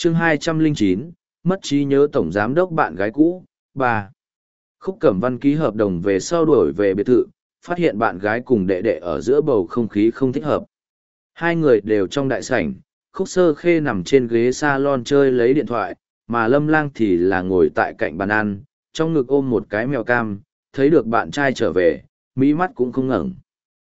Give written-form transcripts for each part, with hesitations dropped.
chương 209, mất trí nhớ tổng giám đốc bạn gái cũ, 3. Khúc Cẩm Văn ký hợp đồng về sau đổi về biệt thự, phát hiện bạn gái cùng đệ đệ ở giữa bầu không khí không thích hợp. Hai người đều trong đại sảnh, Khúc Sơ Khê nằm trên ghế salon chơi lấy điện thoại, mà Lâm Lang thì là ngồi tại cạnh bàn ăn, trong ngực ôm một cái mèo cam, thấy được bạn trai trở về, mí mắt cũng không ngẩng.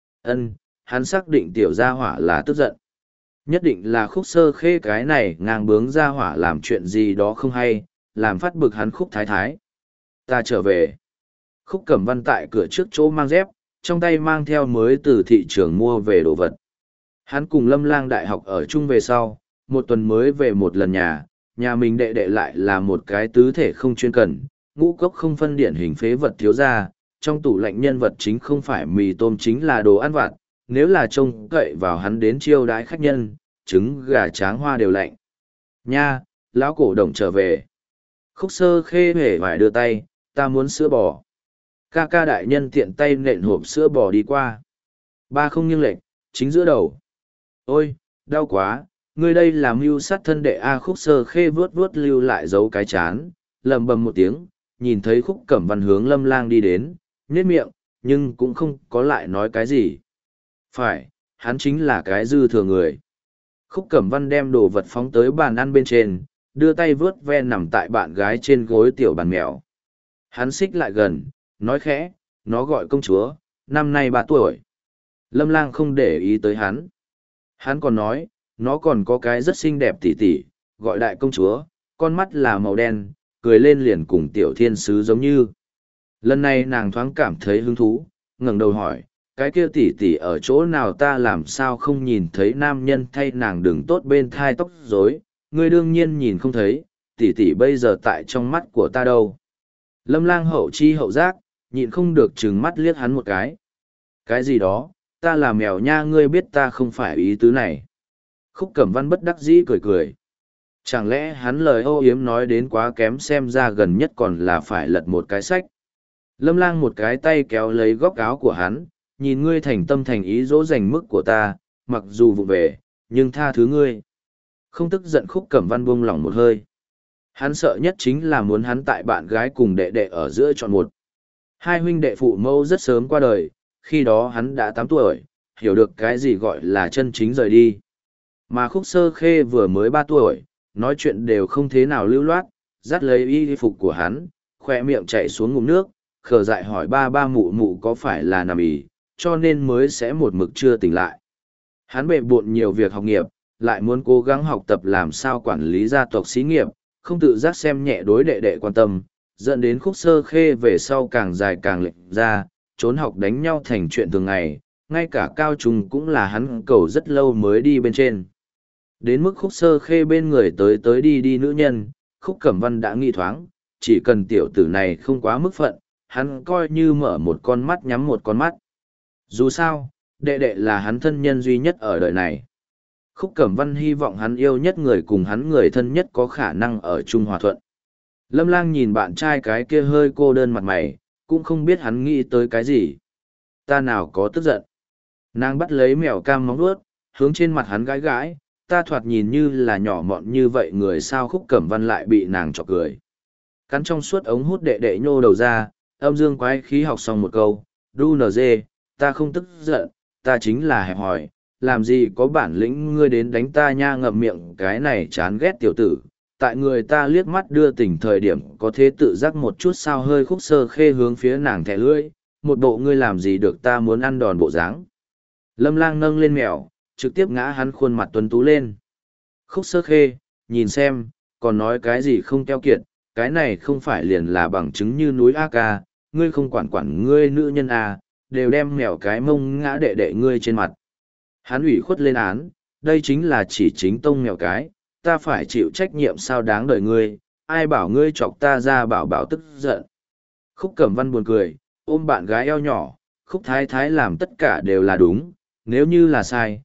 Hắn xác định tiểu gia hỏa là tức giận. Nhất định là Khúc Sơ Khê cái này ngang bướng gia hỏa làm chuyện gì đó không hay, làm phát bực hắn Khúc Thái Thái. Ta trở về. Khúc Cẩm Văn tại cửa trước chỗ mang dép, trong tay mang theo mới từ thị trường mua về đồ vật. Hắn cùng Lâm Lang đại học ở chung về sau, một tuần mới về một lần nhà mình đệ đệ lại là một cái tứ thể không chuyên cần, ngũ cốc không phân điển hình phế vật thiếu gia, trong tủ lạnh nhân vật chính không phải mì tôm chính là đồ ăn vặt, nếu là trông cậy vào hắn đến chiêu đãi khách nhân, trứng gà tráng hoa đều lạnh. Nha, lão cổ đồng trở về. Khúc Sơ Khê hề phải đưa tay, ta muốn sữa bò. Ca ca đại nhân tiện tay nện hộp sữa bò đi qua. Ba không nghiêng lệch, chính giữa đầu. Ôi, đau quá, ngươi đây làm mưu sát thân đệ A. Khúc Sơ Khê vuốt vuốt lưu lại dấu cái chán, lầm bầm một tiếng, nhìn thấy Khúc Cẩm Văn hướng Lâm Lang đi đến, nhếch miệng, nhưng cũng không có lại nói cái gì. Phải, hắn chính là cái dư thừa người. Khúc Cẩm Văn đem đồ vật phóng tới bàn ăn bên trên, đưa tay vướt ve nằm tại bạn gái trên gối tiểu bàn mèo. Hắn xích lại gần, nói khẽ, nó gọi công chúa, năm nay 3 tuổi. Lâm Lang không để ý tới hắn. Hắn còn nói, nó còn có cái rất xinh đẹp tỉ tỉ, gọi đại công chúa, con mắt là màu đen, cười lên liền cùng tiểu thiên sứ giống như. Lần này nàng thoáng cảm thấy hứng thú, ngẩng đầu hỏi, cái kia tỉ tỉ ở chỗ nào ta làm sao không nhìn thấy nam nhân thay nàng đừng tốt bên thai tóc rối, ngươi đương nhiên nhìn không thấy, tỉ tỉ bây giờ tại trong mắt của ta đâu. Lâm Lang hậu chi hậu giác, nhịn không được trừng mắt liếc hắn một cái. Cái gì đó, ta là mèo nha, ngươi biết ta không phải ý tứ này. Khúc Cẩm Văn bất đắc dĩ cười cười. Chẳng lẽ hắn lời âu yếm nói đến quá kém, xem ra gần nhất còn là phải lật một cái sách. Lâm Lang một cái tay kéo lấy góc áo của hắn, nhìn ngươi thành tâm thành ý dỗ dành mức của ta, mặc dù vụ về, nhưng tha thứ ngươi. Không tức giận Khúc Cẩm Văn buông lỏng một hơi. Hắn sợ nhất chính là muốn hắn tại bạn gái cùng đệ đệ ở giữa chọn một. Hai huynh đệ phụ mẫu rất sớm qua đời, khi đó hắn đã 8 tuổi, hiểu được cái gì gọi là chân chính rời đi. Mà Khúc Sơ Khê vừa mới 3 tuổi, nói chuyện đều không thế nào lưu loát, dắt lấy y phục của hắn, khoe miệng chạy xuống ngụm nước, khờ dại hỏi ba ba mụ mụ có phải là nằm ì, cho nên mới sẽ một mực chưa tỉnh lại. Hắn bệ bộn nhiều việc học nghiệp, lại muốn cố gắng học tập làm sao quản lý gia tộc xí nghiệp, không tự giác xem nhẹ đối đệ đệ quan tâm, dẫn đến Khúc Sơ Khê về sau càng dài càng lệch ra, trốn học đánh nhau thành chuyện thường ngày, ngay cả cao trung cũng là hắn cầu rất lâu mới đi bên trên. Đến mức Khúc Sơ Khê bên người tới tới đi đi nữ nhân, Khúc Cẩm Văn đã nghi thoáng, chỉ cần tiểu tử này không quá mức phận, hắn coi như mở một con mắt nhắm một con mắt. Dù sao, đệ đệ là hắn thân nhân duy nhất ở đời này. Khúc Cẩm Văn hy vọng hắn yêu nhất người cùng hắn người thân nhất có khả năng ở chung hòa thuận. Lâm Lang nhìn bạn trai cái kia hơi cô đơn mặt mày, cũng không biết hắn nghĩ tới cái gì. Ta nào có tức giận. Nàng bắt lấy mèo cam móng vuốt, hướng trên mặt hắn gãi gãi, ta thoạt nhìn như là nhỏ mọn như vậy người sao. Khúc Cẩm Văn lại bị nàng chọc cười. Cắn trong suốt ống hút đệ đệ nhô đầu ra, âm dương quái khí học xong một câu, đu nờ dê, ta không tức giận, ta chính là hẹp hòi, làm gì có bản lĩnh ngươi đến đánh ta nha. Ngậm miệng, cái này chán ghét tiểu tử, tại người ta liếc mắt đưa tình thời điểm có thế tự giác một chút sao. Hơi Khúc Sơ Khê hướng phía nàng thẻ lưỡi, một bộ ngươi làm gì được ta muốn ăn đòn bộ dáng. Lâm Lang nâng lên mèo, trực tiếp ngã hắn khuôn mặt tuấn tú lên. Khúc Sơ Khê, nhìn xem, còn nói cái gì không keo kiệt, cái này không phải liền là bằng chứng như núi A Ca, ngươi không quản quản ngươi nữ nhân A, đều đem mèo cái mông ngã đệ đệ ngươi trên mặt. Hắn ủy khuất lên án, đây chính là chỉ chính tông mèo cái, ta phải chịu trách nhiệm sao đáng đời ngươi, ai bảo ngươi chọc ta ra bảo bảo tức giận. Khúc Cẩm Văn buồn cười, ôm bạn gái eo nhỏ, Khúc Thái Thái làm tất cả đều là đúng, nếu như là sai,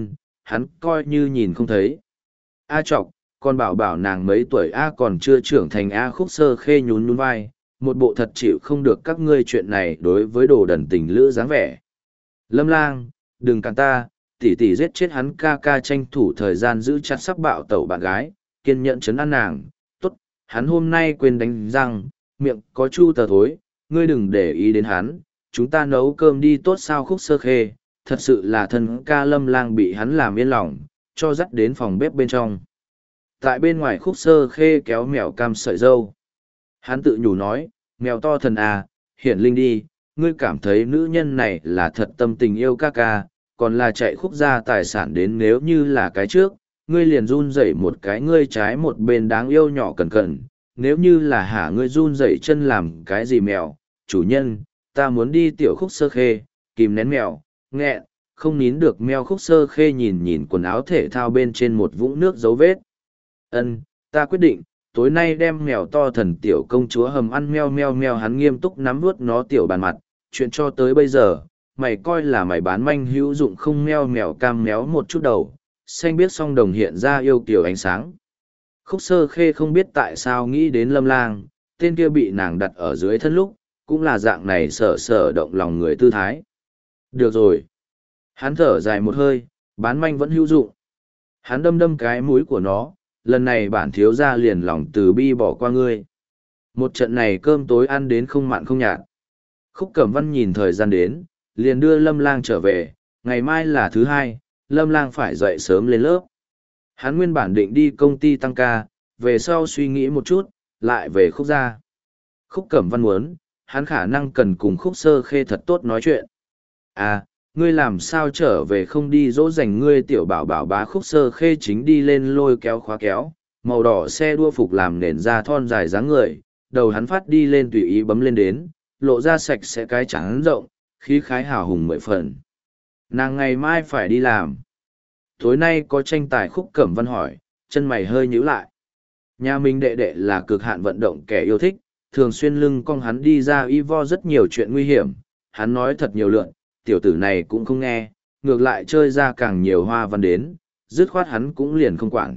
hắn coi như nhìn không thấy. A chọc, còn bảo bảo nàng mấy tuổi A còn chưa trưởng thành A. Khúc Sơ Khê nhún nhún vai, một bộ thật chịu không được các ngươi chuyện này đối với đồ đần tình lữ dáng vẻ. Lâm Lang, đừng cản ta, tỷ tỷ giết chết hắn. Ca ca tranh thủ thời gian giữ chặt sắc bạo tẩu bạn gái, kiên nhẫn chấn an nàng, tốt, hắn hôm nay quên đánh răng, miệng có chu tờ thối, ngươi đừng để ý đến hắn, chúng ta nấu cơm đi tốt sao. Khúc Sơ Khê, thật sự là thân ca Lâm Lang bị hắn làm yên lòng, cho dắt đến phòng bếp bên trong. Tại bên ngoài Khúc Sơ Khê kéo mèo cam sợi dâu. Hắn tự nhủ nói, mèo to thần à, hiển linh đi, ngươi cảm thấy nữ nhân này là thật tâm tình yêu ca ca, còn là chạy Khúc gia tài sản đến. Nếu như là cái trước, ngươi liền run rẩy một cái ngươi trái một bên đáng yêu nhỏ cẩn cẩn, nếu như là hả ngươi run rẩy chân làm cái gì mèo, chủ nhân, ta muốn đi. Tiểu Khúc Sơ Khê, kìm nén mèo, nghẹn, không nín được meo. Khúc Sơ Khê nhìn nhìn quần áo thể thao bên trên một vũng nước dấu vết. Ta quyết định, tối nay đem mèo to thần tiểu công chúa hầm ăn. Meo meo meo. Hắn nghiêm túc nắm vuốt nó tiểu bàn mặt, chuyện cho tới bây giờ, mày coi là mày bán manh hữu dụng không. Meo mèo cam méo một chút đầu, xanh biết song đồng hiện ra yêu kiểu ánh sáng. Khúc Sơ Khê không biết tại sao nghĩ đến Lâm Lang, tên kia bị nàng đặt ở dưới thân lúc, cũng là dạng này sở sở động lòng người tư thái. Được rồi. Hắn thở dài một hơi, bán manh vẫn hữu dụng. Hắn đâm đâm cái mũi của nó, lần này bản thiếu gia liền lòng từ bi bỏ qua ngươi. Một trận này cơm tối ăn đến không mặn không nhạt. Khúc Cẩm Văn nhìn thời gian đến, liền đưa Lâm Lang trở về, ngày mai là thứ hai, Lâm Lang phải dậy sớm lên lớp. Hắn nguyên bản định đi công ty tăng ca, về sau suy nghĩ một chút, lại về Khúc gia. Khúc Cẩm Văn muốn, hắn khả năng cần cùng Khúc Sơ Khê thật tốt nói chuyện. À, ngươi làm sao trở về không đi dỗ dành ngươi tiểu bảo bảo bá. Khúc Sơ Khê chính đi lên lôi kéo khóa kéo, màu đỏ xe đua phục làm nền da thon dài dáng người, đầu hắn phát đi lên tùy ý bấm lên đến, lộ ra sạch sẽ cái trắng rộng, khí khái hào hùng mười phần. Nàng ngày mai phải đi làm. Tối nay có tranh tài. Khúc Cẩm Văn hỏi, chân mày hơi nhíu lại. Nhà mình đệ đệ là cực hạn vận động kẻ yêu thích, thường xuyên lưng cong hắn đi ra y vo rất nhiều chuyện nguy hiểm, hắn nói thật nhiều lượn, tiểu tử này cũng không nghe, ngược lại chơi ra càng nhiều hoa văn đến, dứt khoát hắn cũng liền không quản.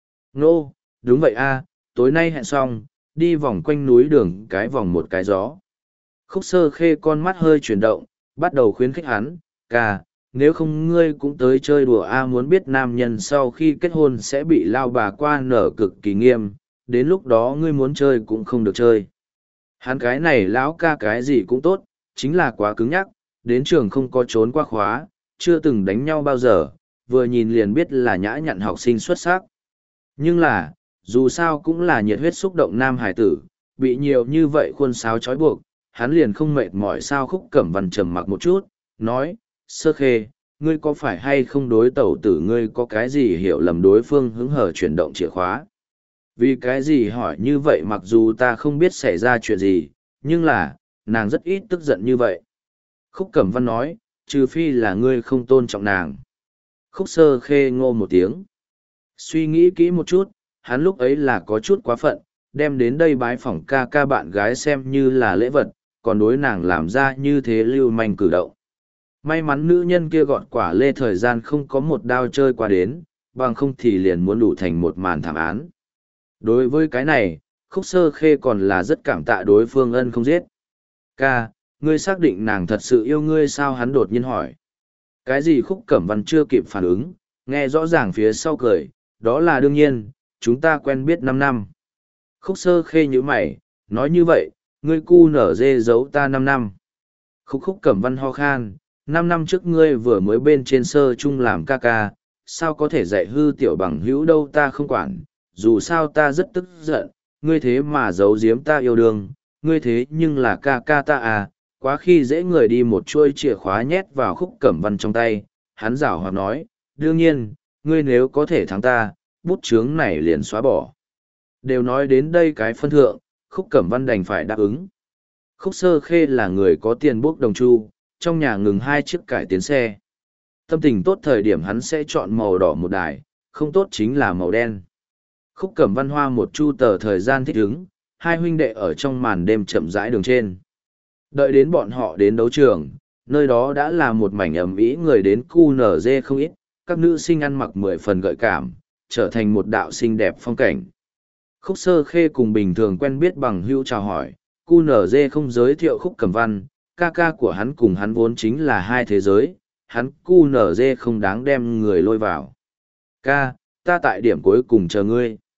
Nô, đúng vậy a, tối nay hẹn xong, đi vòng quanh núi đường cái vòng một cái gió. Khúc Sơ Khê con mắt hơi chuyển động, bắt đầu khuyến khích hắn, ca, nếu không ngươi cũng tới chơi đùa a. Muốn biết nam nhân sau khi kết hôn sẽ bị lao bà qua nở cực kỳ nghiêm, đến lúc đó ngươi muốn chơi cũng không được chơi. Hắn cái này lão ca cái gì cũng tốt, chính là quá cứng nhắc, đến trường không có trốn qua khóa, chưa từng đánh nhau bao giờ, vừa nhìn liền biết là nhã nhặn học sinh xuất sắc. Nhưng là, dù sao cũng là nhiệt huyết xúc động nam hải tử, bị nhiều như vậy khuôn sáo trói buộc, hắn liền không mệt mỏi sao. Khúc Cẩm Văn trầm mặc một chút, nói, Sơ Khê, ngươi có phải hay không đối tẩu tử ngươi có cái gì hiểu lầm đối phương hứng hở chuyển động chìa khóa? Vì cái gì hỏi như vậy? Mặc dù ta không biết xảy ra chuyện gì, nhưng là, nàng rất ít tức giận như vậy. Khúc Cẩm Văn nói, trừ phi là ngươi không tôn trọng nàng. Khúc Sơ Khê ngô một tiếng. Suy nghĩ kỹ một chút, hắn lúc ấy là có chút quá phận, đem đến đây bái phỏng ca ca bạn gái xem như là lễ vật, còn đối nàng làm ra như thế lưu manh cử động. May mắn nữ nhân kia gọt quả lê thời gian không có một đao chơi qua đến, bằng không thì liền muốn đủ thành một màn thảm án. Đối với cái này, Khúc Sơ Khê còn là rất cảm tạ đối phương ân không giết. Ca, ngươi xác định nàng thật sự yêu ngươi sao? Hắn đột nhiên hỏi. Cái gì? Khúc Cẩm Văn chưa kịp phản ứng, nghe rõ ràng phía sau cười, đó là đương nhiên, chúng ta quen biết 5 năm. Khúc Sơ Khê nhíu mày, nói như vậy, ngươi cu nở dê giấu ta 5 năm. Khúc Cẩm Văn ho khan, 5 năm trước ngươi vừa mới bên trên sơ chung làm ca ca, sao có thể dạy hư tiểu bằng hữu đâu? Ta không quản, dù sao ta rất tức giận, ngươi thế mà giấu giếm ta yêu đương, ngươi thế nhưng là ca ca ta à, quá khi dễ người. Đi một chuôi chìa khóa nhét vào Khúc Cẩm Văn trong tay, hắn giảo hoạt nói, đương nhiên, ngươi nếu có thể thắng ta, bút chướng này liền xóa bỏ. Đều nói đến đây cái phân thượng, Khúc Cẩm Văn đành phải đáp ứng. Khúc Sơ Khê là người có tiền bốc đồng chu, trong nhà ngừng 2 chiếc cải tiến xe. Tâm tình tốt thời điểm hắn sẽ chọn màu đỏ một đài, không tốt chính là màu đen. Khúc Cẩm Văn hoa một chu tờ thời gian thích ứng, hai huynh đệ ở trong màn đêm chậm rãi đường trên. Đợi đến bọn họ đến đấu trường, nơi đó đã là một mảnh ầm ĩ, người đến QNZ không ít, các nữ sinh ăn mặc 10 phần gợi cảm, trở thành một đạo xinh đẹp phong cảnh. Khúc Sơ Khê cùng bình thường quen biết bằng hữu chào hỏi, QNZ không giới thiệu Khúc Cẩm Văn, ca ca của hắn cùng hắn vốn chính là hai thế giới, hắn QNZ không đáng đem người lôi vào. Ca, ta tại điểm cuối cùng chờ ngươi.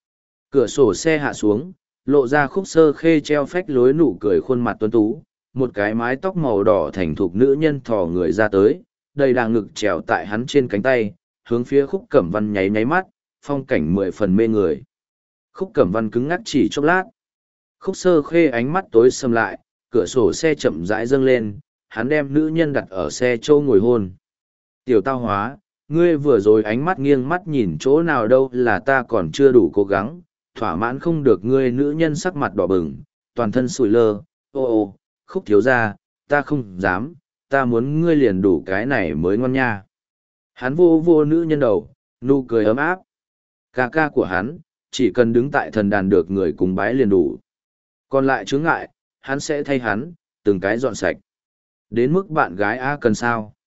Cửa sổ xe hạ xuống, lộ ra Khúc Sơ Khê treo phách lối nụ cười khuôn mặt tuấn tú, một cái mái tóc màu đỏ thành thục nữ nhân thò người ra tới, đầy đà ngực trèo tại hắn trên cánh tay, hướng phía Khúc Cẩm Văn nháy nháy mắt, phong cảnh 10 phần mê người. Khúc Cẩm Văn cứng ngắc chỉ chốc lát. Khúc Sơ Khê ánh mắt tối sầm lại, cửa sổ xe chậm rãi dâng lên, hắn đem nữ nhân đặt ở xe châu ngồi hôn. Tiểu Tao Hóa, ngươi vừa rồi ánh mắt nghiêng mắt nhìn chỗ nào đâu là ta còn chưa đủ cố gắng, thỏa mãn không được ngươi. Nữ nhân sắc mặt đỏ bừng, toàn thân sủi lơ, ô, Khúc thiếu gia, ta không dám, ta muốn ngươi liền đủ cái này mới ngon nha. Hắn vô vô nữ nhân đầu, nụ cười ấm áp. Ca ca của hắn, chỉ cần đứng tại thần đàn được người cùng bái liền đủ. Còn lại chướng ngại, hắn sẽ thay hắn, từng cái dọn sạch. Đến mức bạn gái A cần sao?